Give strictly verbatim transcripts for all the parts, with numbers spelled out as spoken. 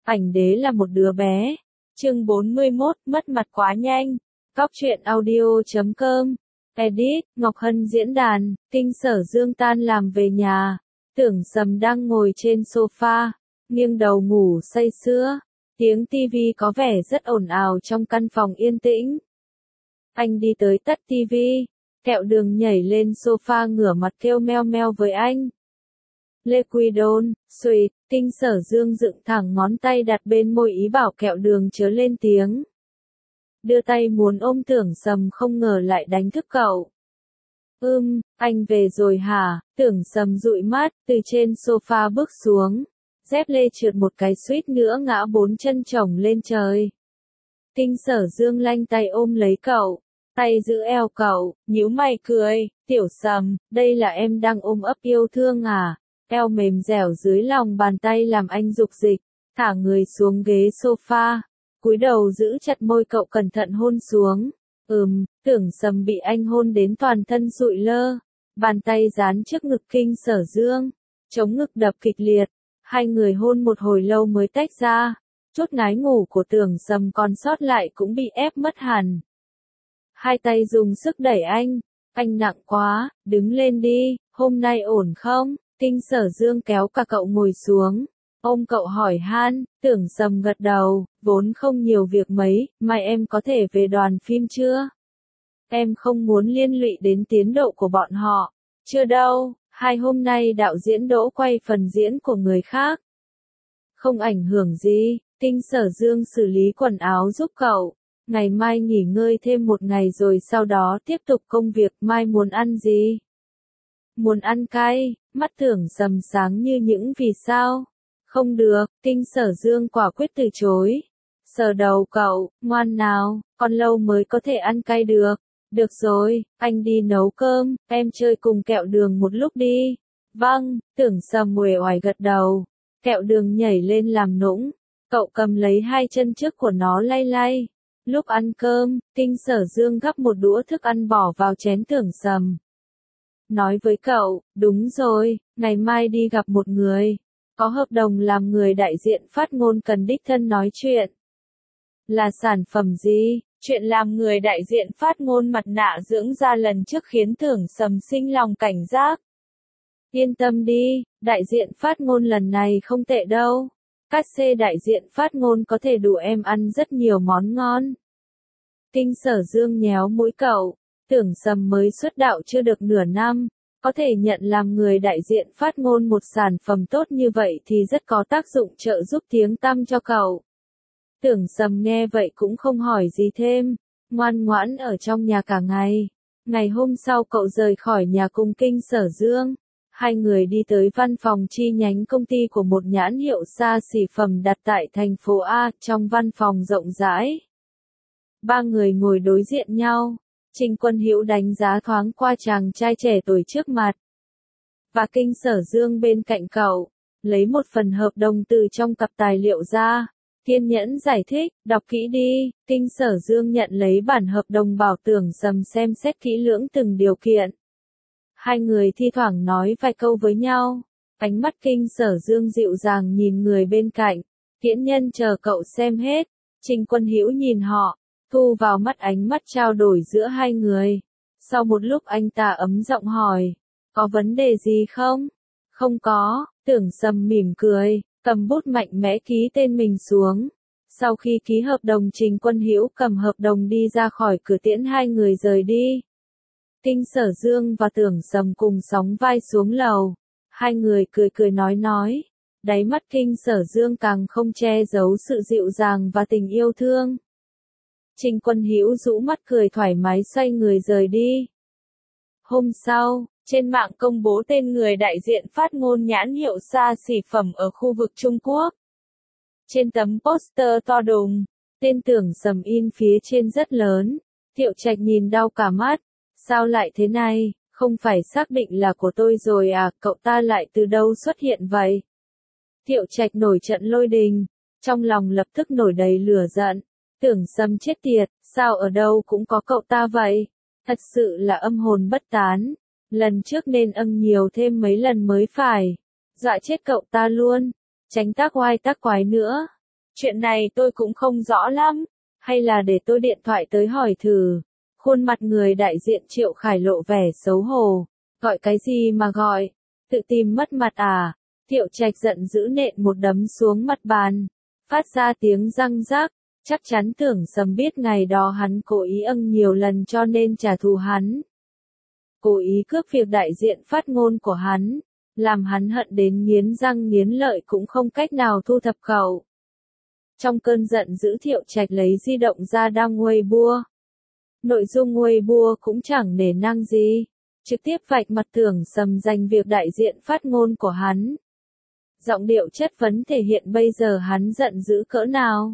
Ảnh đế là một đứa bé. Chương bốn mươi mốt, mất mặt quá nhanh. Cóc truyện audio chấm com. Edit, Ngọc Hân diễn đàn, Kinh Sở Dương tan làm về nhà. Tưởng Sầm đang ngồi trên sofa, nghiêng đầu ngủ say sưa. Tiếng tivi có vẻ rất ồn ào trong căn phòng yên tĩnh. Anh đi tới tắt tivi. Kẹo Đường nhảy lên sofa ngửa mặt kêu meo meo với anh. Lê Quy Đôn, Sweet, Kinh Sở Dương dựng thẳng ngón tay đặt bên môi ý bảo Kẹo Đường chớ lên tiếng. Đưa tay muốn ôm Tưởng Sầm không ngờ lại đánh thức cậu. Ưm, anh về rồi hả? Tưởng Sầm dụi mắt, từ trên sofa bước xuống. Dép lê trượt một cái suýt nữa ngã bốn chân chồng lên trời. Kinh Sở Dương lanh tay ôm lấy cậu. Tay giữ eo cậu, nhíu mày cười, Tiểu Sầm, đây là em đang ôm ấp yêu thương à? Eo mềm dẻo dưới lòng bàn tay làm anh dục dịch, thả người xuống ghế sofa, cúi đầu giữ chặt môi cậu cẩn thận hôn xuống. Ừm, Tưởng Sầm bị anh hôn đến toàn thân sụi lơ, bàn tay dán trước ngực Kinh Sở Dương, chống ngực đập kịch liệt, hai người hôn một hồi lâu mới tách ra, chút ngái ngủ của Tưởng Sầm còn sót lại cũng bị ép mất hẳn. Hai tay dùng sức đẩy anh, anh nặng quá, đứng lên đi, hôm nay ổn không? Kinh Sở Dương kéo cả cậu ngồi xuống, ôm cậu hỏi han. Tưởng Sầm gật đầu, vốn không nhiều việc mấy, mai em có thể về đoàn phim chưa? Em không muốn liên lụy đến tiến độ của bọn họ. Chưa đâu, hai hôm nay đạo diễn Đỗ quay phần diễn của người khác. Không ảnh hưởng gì, Kinh Sở Dương xử lý quần áo giúp cậu. Ngày mai nghỉ ngơi thêm một ngày rồi sau đó tiếp tục công việc. Mai muốn ăn gì? Muốn ăn cay, mắt Tưởng Sầm sáng như những vì sao. Không được, Kinh Sở Dương quả quyết từ chối. Sờ đầu cậu, ngoan nào, còn lâu mới có thể ăn cay được. Được rồi, anh đi nấu cơm, em chơi cùng Kẹo Đường một lúc đi. Vâng, Tưởng Sầm uể oải gật đầu. Kẹo Đường nhảy lên làm nũng, cậu cầm lấy hai chân trước của nó lay lay. Lúc ăn cơm, Kinh Sở Dương gắp một đũa thức ăn bỏ vào chén Tưởng Sầm. Nói với cậu, đúng rồi, ngày mai đi gặp một người. Có hợp đồng làm người đại diện phát ngôn cần đích thân nói chuyện. Là sản phẩm gì? Chuyện làm người đại diện phát ngôn mặt nạ dưỡng da lần trước khiến Tưởng Sầm sinh lòng cảnh giác. Yên tâm đi, đại diện phát ngôn lần này không tệ đâu. Cát xê đại diện phát ngôn có thể đủ em ăn rất nhiều món ngon. Kinh Sở Dương nhéo mũi cậu. Tưởng Sầm mới xuất đạo chưa được nửa năm, có thể nhận làm người đại diện phát ngôn một sản phẩm tốt như vậy thì rất có tác dụng trợ giúp tiếng tăm cho cậu. Tưởng Sầm nghe vậy cũng không hỏi gì thêm, ngoan ngoãn ở trong nhà cả ngày. Ngày hôm sau cậu rời khỏi nhà cùng Kinh Sở Dương. Hai người đi tới văn phòng chi nhánh công ty của một nhãn hiệu xa xỉ phẩm đặt tại thành phố A, trong văn phòng rộng rãi. Ba người ngồi đối diện nhau. Trình Quân Hữu đánh giá thoáng qua chàng trai trẻ tuổi trước mặt. Và Kinh Sở Dương bên cạnh cậu, lấy một phần hợp đồng từ trong cặp tài liệu ra. Kiên nhẫn giải thích, đọc kỹ đi. Kinh Sở Dương nhận lấy bản hợp đồng bảo Tưởng Sầm xem xét kỹ lưỡng từng điều kiện. Hai người thi thoảng nói vài câu với nhau. Ánh mắt Kinh Sở Dương dịu dàng nhìn người bên cạnh. Tiễn nhân chờ cậu xem hết. Trình Quân Hữu nhìn họ, thu vào mắt ánh mắt trao đổi giữa hai người. Sau một lúc anh ta ấm giọng hỏi, có vấn đề gì không? Không có, Tưởng Sầm mỉm cười, cầm bút mạnh mẽ ký tên mình xuống. Sau khi ký hợp đồng Trình Quân Hữu cầm hợp đồng đi ra khỏi cửa tiễn hai người rời đi. Kinh Sở Dương và Tưởng Sầm cùng sóng vai xuống lầu. Hai người cười cười nói nói. Đáy mắt Kinh Sở Dương càng không che giấu sự dịu dàng và tình yêu thương. Trình Quân Hữu rũ mắt cười thoải mái xoay người rời đi. Hôm sau, trên mạng công bố tên người đại diện phát ngôn nhãn hiệu xa xỉ phẩm ở khu vực Trung Quốc. Trên tấm poster to đùng, tên Tưởng Sầm in phía trên rất lớn. Thiệu Trạch nhìn đau cả mắt. Sao lại thế này, không phải xác định là của tôi rồi à, cậu ta lại từ đâu xuất hiện vậy? Thiệu Trạch nổi trận lôi đình, trong lòng lập tức nổi đầy lửa giận. Tưởng Sầm chết tiệt, sao ở đâu cũng có cậu ta vậy? Thật sự là âm hồn bất tán. Lần trước nên âng nhiều thêm mấy lần mới phải. Dọa chết cậu ta luôn. Tránh tác oai tác quái nữa. Chuyện này tôi cũng không rõ lắm, hay là để tôi điện thoại tới hỏi thử. Khuôn mặt người đại diện Triệu Khải lộ vẻ xấu hổ. Gọi cái gì mà gọi? Tự tìm mất mặt à? Thiệu Trạch giận dữ nện một đấm xuống mặt bàn, phát ra tiếng răng rác. Chắc chắn Tưởng Sầm biết ngày đó hắn cố ý âng nhiều lần cho nên trả thù hắn. Cố ý cướp việc đại diện phát ngôn của hắn, làm hắn hận đến nghiến răng nghiến lợi cũng không cách nào thu thập cậu. Trong cơn giận dữ Thiệu Trạch lấy di động ra đăng Weibo. Nội dung Weibo cũng chẳng nể nang gì, trực tiếp vạch mặt Tưởng Sầm giành việc đại diện phát ngôn của hắn. Giọng điệu chất vấn thể hiện bây giờ hắn giận dữ cỡ nào.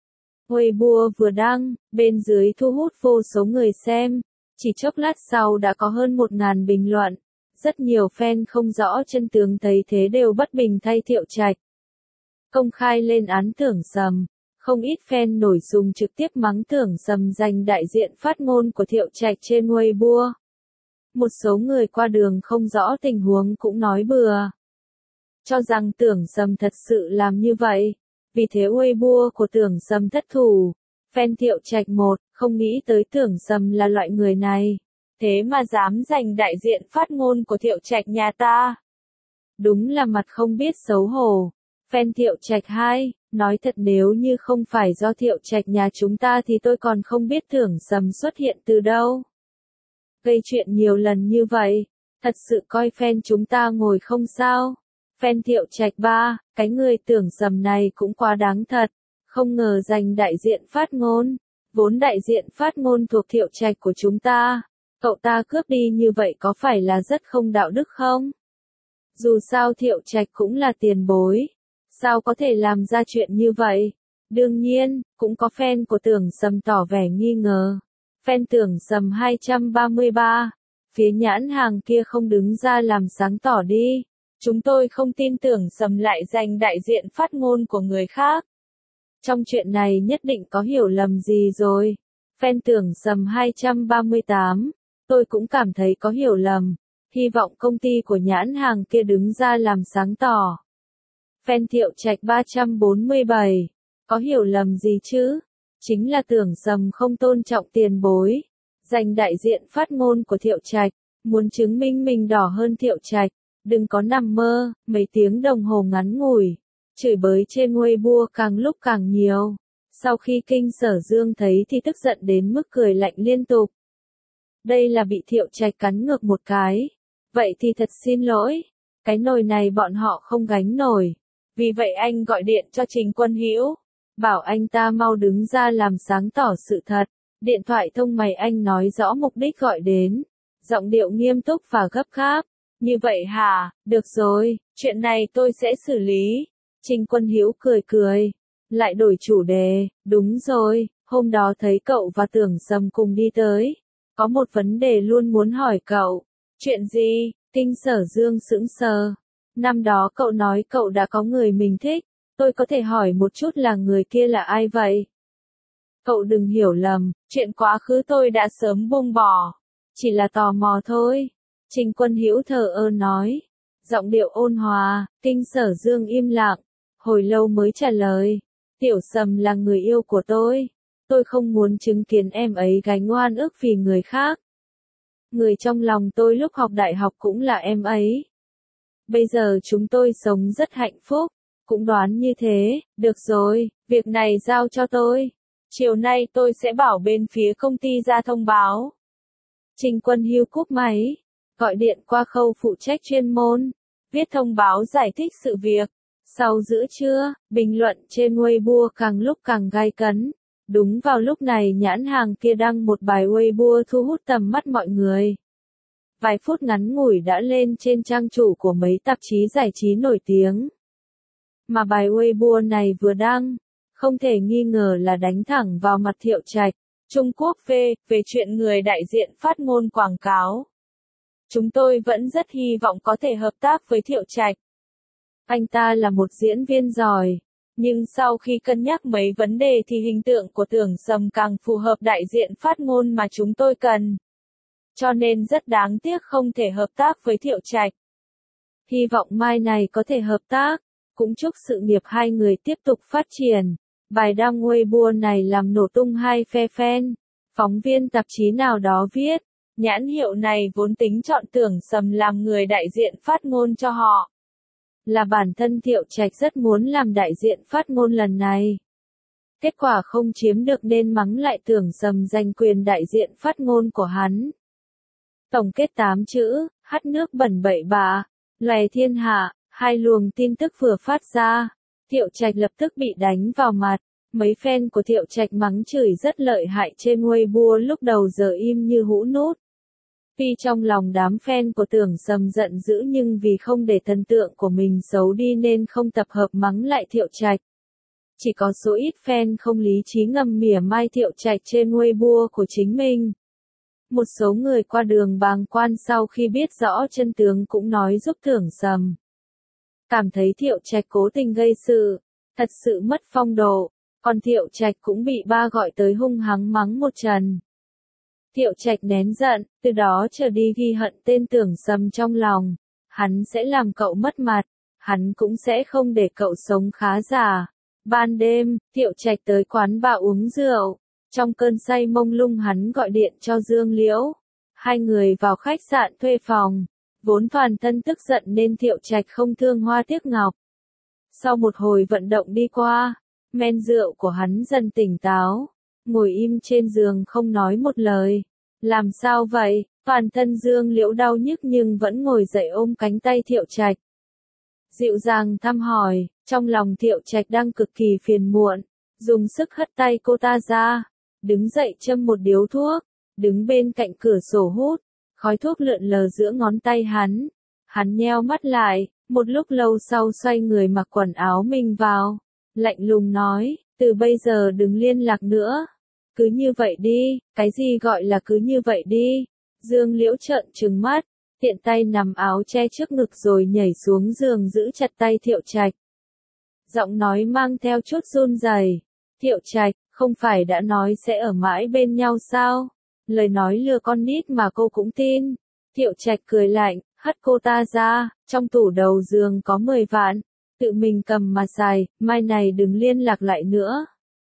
Weibo vừa đăng, bên dưới thu hút vô số người xem, chỉ chốc lát sau đã có hơn một ngàn bình luận. Rất nhiều fan không rõ chân tướng thấy thế đều bất bình thay Thiệu Trạch. Công khai lên án Tưởng Sầm, không ít fan nổi sùng trực tiếp mắng Tưởng Sầm giành đại diện phát ngôn của Thiệu Trạch trên Weibo. Một số người qua đường không rõ tình huống cũng nói bừa, cho rằng Tưởng Sầm thật sự làm như vậy. Vì thế Weibo của Tưởng Sầm thất thủ. Fan Thiệu Trạch một, không nghĩ tới Tưởng Sầm là loại người này. Thế mà dám giành đại diện phát ngôn của Thiệu Trạch nhà ta. Đúng là mặt không biết xấu hổ. Fan Thiệu Trạch hai, nói thật nếu như không phải do Thiệu Trạch nhà chúng ta thì tôi còn không biết Tưởng Sầm xuất hiện từ đâu. Gây chuyện nhiều lần như vậy, thật sự coi fan chúng ta ngồi không sao. Fan Thiệu Trạch ba, cái người Tưởng Sầm này cũng quá đáng thật, không ngờ giành đại diện phát ngôn, vốn đại diện phát ngôn thuộc Thiệu Trạch của chúng ta, cậu ta cướp đi như vậy có phải là rất không đạo đức không? Dù sao Thiệu Trạch cũng là tiền bối, sao có thể làm ra chuyện như vậy? Đương nhiên, cũng có fan của Tưởng Sầm tỏ vẻ nghi ngờ. Fan Tưởng Sầm hai trăm ba mươi ba, phía nhãn hàng kia không đứng ra làm sáng tỏ đi. Chúng tôi không tin Tưởng Sầm lại giành đại diện phát ngôn của người khác. Trong chuyện này nhất định có hiểu lầm gì rồi. Fan Tưởng Sầm hai trăm ba mươi tám, tôi cũng cảm thấy có hiểu lầm. Hy vọng công ty của nhãn hàng kia đứng ra làm sáng tỏ. Fan Thiệu Trạch ba trăm bốn mươi bảy, có hiểu lầm gì chứ? Chính là Tưởng Sầm không tôn trọng tiền bối. Giành đại diện phát ngôn của Thiệu Trạch, muốn chứng minh mình đỏ hơn Thiệu Trạch. Đừng có nằm mơ, mấy tiếng đồng hồ ngắn ngủi, chửi bới trên Weibo càng lúc càng nhiều. Sau khi Kinh Sở Dương thấy thì tức giận đến mức cười lạnh liên tục. Đây là bị Thiệu Trạch cắn ngược một cái. Vậy thì thật xin lỗi, cái nồi này bọn họ không gánh nổi. Vì vậy anh gọi điện cho Trình Quân Hữu, bảo anh ta mau đứng ra làm sáng tỏ sự thật. Điện thoại thông máy anh nói rõ mục đích gọi đến, giọng điệu nghiêm túc và gấp gáp. Như vậy hả, được rồi, chuyện này tôi sẽ xử lý. Trình Quân Hữu cười cười, lại đổi chủ đề, đúng rồi, hôm đó thấy cậu và Tưởng Sầm cùng đi tới. Có một vấn đề luôn muốn hỏi cậu. Chuyện gì? Kinh Sở Dương sững sờ. Năm đó cậu nói cậu đã có người mình thích, tôi có thể hỏi một chút là người kia là ai vậy? Cậu đừng hiểu lầm, chuyện quá khứ tôi đã sớm buông bỏ. Chỉ là tò mò thôi. Trình Quân Hữu thờ ơ nói, giọng điệu ôn hòa. Kinh Sở Dương im lặng, hồi lâu mới trả lời, Tiểu Sầm là người yêu của tôi, tôi không muốn chứng kiến em ấy gánh oan ức vì người khác. Người trong lòng tôi lúc học đại học cũng là em ấy. Bây giờ chúng tôi sống rất hạnh phúc, cũng đoán như thế. Được rồi, việc này giao cho tôi. Chiều nay tôi sẽ bảo bên phía công ty ra thông báo. Trình Quân Hữu cúp máy, gọi điện qua khâu phụ trách chuyên môn, viết thông báo giải thích sự việc. Sau giữa trưa, bình luận trên Weibo càng lúc càng gay cấn. Đúng vào lúc này nhãn hàng kia đăng một bài Weibo thu hút tầm mắt mọi người. Vài phút ngắn ngủi đã lên trên trang chủ của mấy tạp chí giải trí nổi tiếng. Mà bài Weibo này vừa đăng, không thể nghi ngờ là đánh thẳng vào mặt Thiệu Trạch. Trung Quốc về, về chuyện người đại diện phát ngôn quảng cáo. Chúng tôi vẫn rất hy vọng có thể hợp tác với Thiệu Trạch. Anh ta là một diễn viên giỏi, nhưng sau khi cân nhắc mấy vấn đề thì hình tượng của Tưởng Sầm càng phù hợp đại diện phát ngôn mà chúng tôi cần. Cho nên rất đáng tiếc không thể hợp tác với Thiệu Trạch. Hy vọng mai này có thể hợp tác, cũng chúc sự nghiệp hai người tiếp tục phát triển. Bài đăng Weibo này làm nổ tung hai phe fan. Phóng viên tạp chí nào đó viết, nhãn hiệu này vốn tính chọn Tưởng Sầm làm người đại diện phát ngôn cho họ. Là bản thân Thiệu Trạch rất muốn làm đại diện phát ngôn lần này. Kết quả không chiếm được nên mắng lại Tưởng Sầm giành quyền đại diện phát ngôn của hắn. Tổng kết tám chữ, hắt nước bẩn bậy bạ, lòe thiên hạ, hai luồng tin tức vừa phát ra. Thiệu Trạch lập tức bị đánh vào mặt. Mấy fan của Thiệu Trạch mắng chửi rất lợi hại trên Weibo lúc đầu giờ im như hũ nút. Tuy trong lòng đám fan của Tưởng Sầm giận dữ nhưng vì không để thần tượng của mình xấu đi nên không tập hợp mắng lại Thiệu Trạch. Chỉ có số ít fan không lý trí ngầm mỉa mai Thiệu Trạch trên Weibo của chính mình. Một số người qua đường bàng quan sau khi biết rõ chân tướng cũng nói giúp Tưởng Sầm. Cảm thấy Thiệu Trạch cố tình gây sự, thật sự mất phong độ, còn Thiệu Trạch cũng bị ba gọi tới hung hăng mắng một trận. Thiệu Trạch nén giận, từ đó trở đi ghi hận tên Tưởng Sầm trong lòng, hắn sẽ làm cậu mất mặt, hắn cũng sẽ không để cậu sống khá giả. Ban đêm, Thiệu Trạch tới quán bar uống rượu, trong cơn say mông lung hắn gọi điện cho Dương Liễu. Hai người vào khách sạn thuê phòng, vốn toàn thân tức giận nên Thiệu Trạch không thương hoa tiếc ngọc. Sau một hồi vận động đi qua, men rượu của hắn dần tỉnh táo, ngồi im trên giường không nói một lời. Làm sao vậy? Toàn thân Dương Liễu đau nhức nhưng vẫn ngồi dậy ôm cánh tay Thiệu Trạch. Dịu dàng thăm hỏi, trong lòng Thiệu Trạch đang cực kỳ phiền muộn, dùng sức hất tay cô ta ra, đứng dậy châm một điếu thuốc, đứng bên cạnh cửa sổ hút, khói thuốc lượn lờ giữa ngón tay hắn. Hắn nheo mắt lại, một lúc lâu sau xoay người mặc quần áo mình vào, lạnh lùng nói, từ bây giờ đừng liên lạc nữa. Cứ như vậy đi, cái gì gọi là cứ như vậy đi? Dương Liễu trợn trừng mắt, tiện tay nằm áo che trước ngực rồi nhảy xuống giường giữ chặt tay Thiệu Trạch. Giọng nói mang theo chút run rẩy. Thiệu Trạch, không phải đã nói sẽ ở mãi bên nhau sao? Lời nói lừa con nít mà cô cũng tin. Thiệu Trạch cười lạnh, hất cô ta ra, trong tủ đầu giường có mười vạn, tự mình cầm mà xài, mai này đừng liên lạc lại nữa.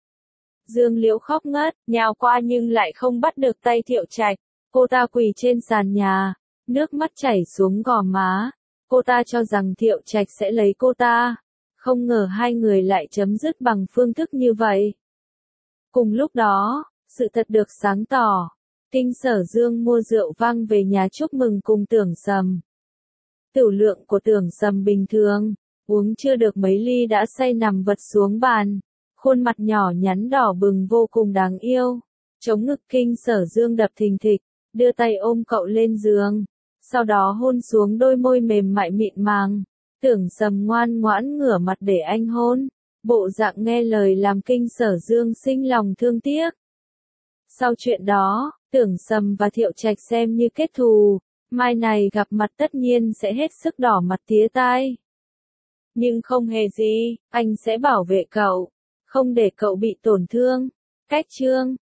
Dương Liễu khóc ngất, nhào qua nhưng lại không bắt được tay Thiệu Trạch. Cô ta quỳ trên sàn nhà, nước mắt chảy xuống gò má. Cô ta cho rằng Thiệu Trạch sẽ lấy cô ta. Không ngờ hai người lại chấm dứt bằng phương thức như vậy. Cùng lúc đó, sự thật được sáng tỏ. Kinh Sở Dương mua rượu vang về nhà chúc mừng cùng Tưởng Sầm. Tửu lượng của Tưởng Sầm bình thường, uống chưa được mấy ly đã say nằm vật xuống bàn. Khuôn mặt nhỏ nhắn đỏ bừng vô cùng đáng yêu. Chống ngực Kinh Sở Dương đập thình thịch, đưa tay ôm cậu lên giường. Sau đó hôn xuống đôi môi mềm mại mịn màng. Tưởng Sầm ngoan ngoãn ngửa mặt để anh hôn. Bộ dạng nghe lời làm Kinh Sở Dương sinh lòng thương tiếc. Sau chuyện đó, Tưởng Sầm và Thiệu Trạch xem như kết thù. Mai này gặp mặt tất nhiên sẽ hết sức đỏ mặt tía tai. Nhưng không hề gì, anh sẽ bảo vệ cậu. Không để cậu bị tổn thương. Cách chương